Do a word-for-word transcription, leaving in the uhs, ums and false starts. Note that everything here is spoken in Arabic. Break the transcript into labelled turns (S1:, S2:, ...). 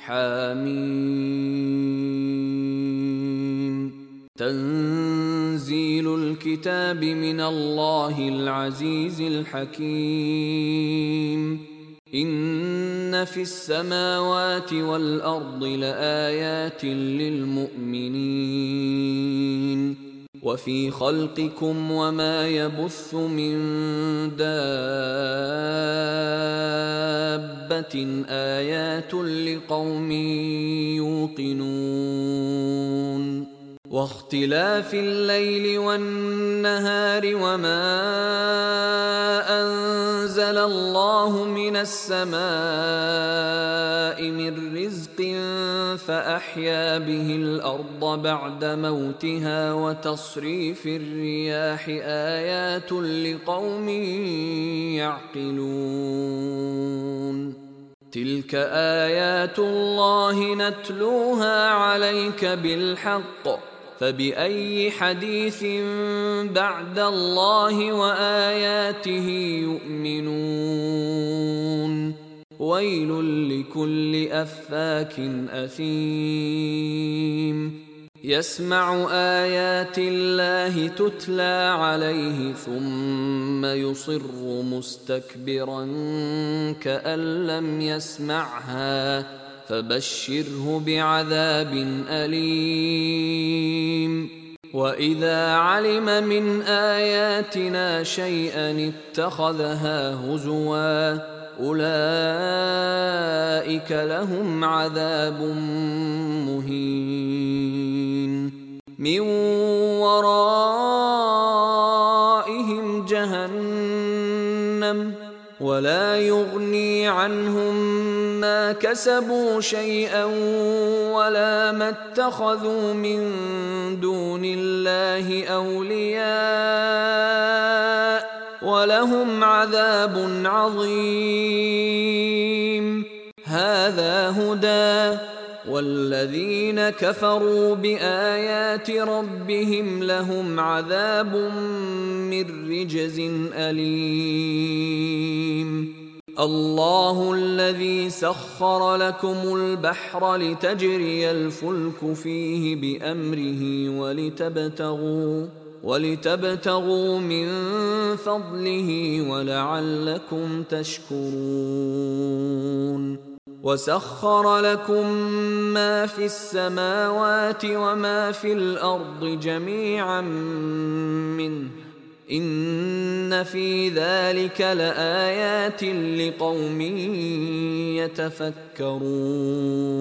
S1: حميم تنزيل الكتاب من الله العزيز الحكيم إن في السماوات والأرض لآيات للمؤمنين وفي خلقكم وما يبث من دابة آيات لقوم يوقنون واختلاف الليل والنهار وما أنزل الله من السماء من رزق فأحيا به الأرض بعد موتها وتصريف الرياح آيات لقوم يعقلون تلك آيات الله نتلوها عليك بالحق فبأي حديث بعد الله وآياته يؤمنون ويل لكل أفاك أثيم يسمع آيات الله تتلى عليه ثم يصر مستكبرا كأن لم يسمعها فبشره بعذاب أليم وإذا علم من آياتنا شيئا اتخذها هزوا أولئك لهم عذاب مهين من ورائهم جهنم ولا يغني عنهم ما كسبوا شيئا ولا ما اتخذوا من دون الله أولياء ولهم عذاب عظيم هذا هدى والذين كفروا بآيات ربهم لهم عذاب من رجز أليم الله الذي سخر لكم البحر لتجري الفلك فيه بأمره ولتبتغوا ولتبتغوا من فضله ولعلكم تشكرون وسخر لكم ما في السماوات وما في الأرض جميعا منه إن في ذلك لآيات لقوم يتفكرون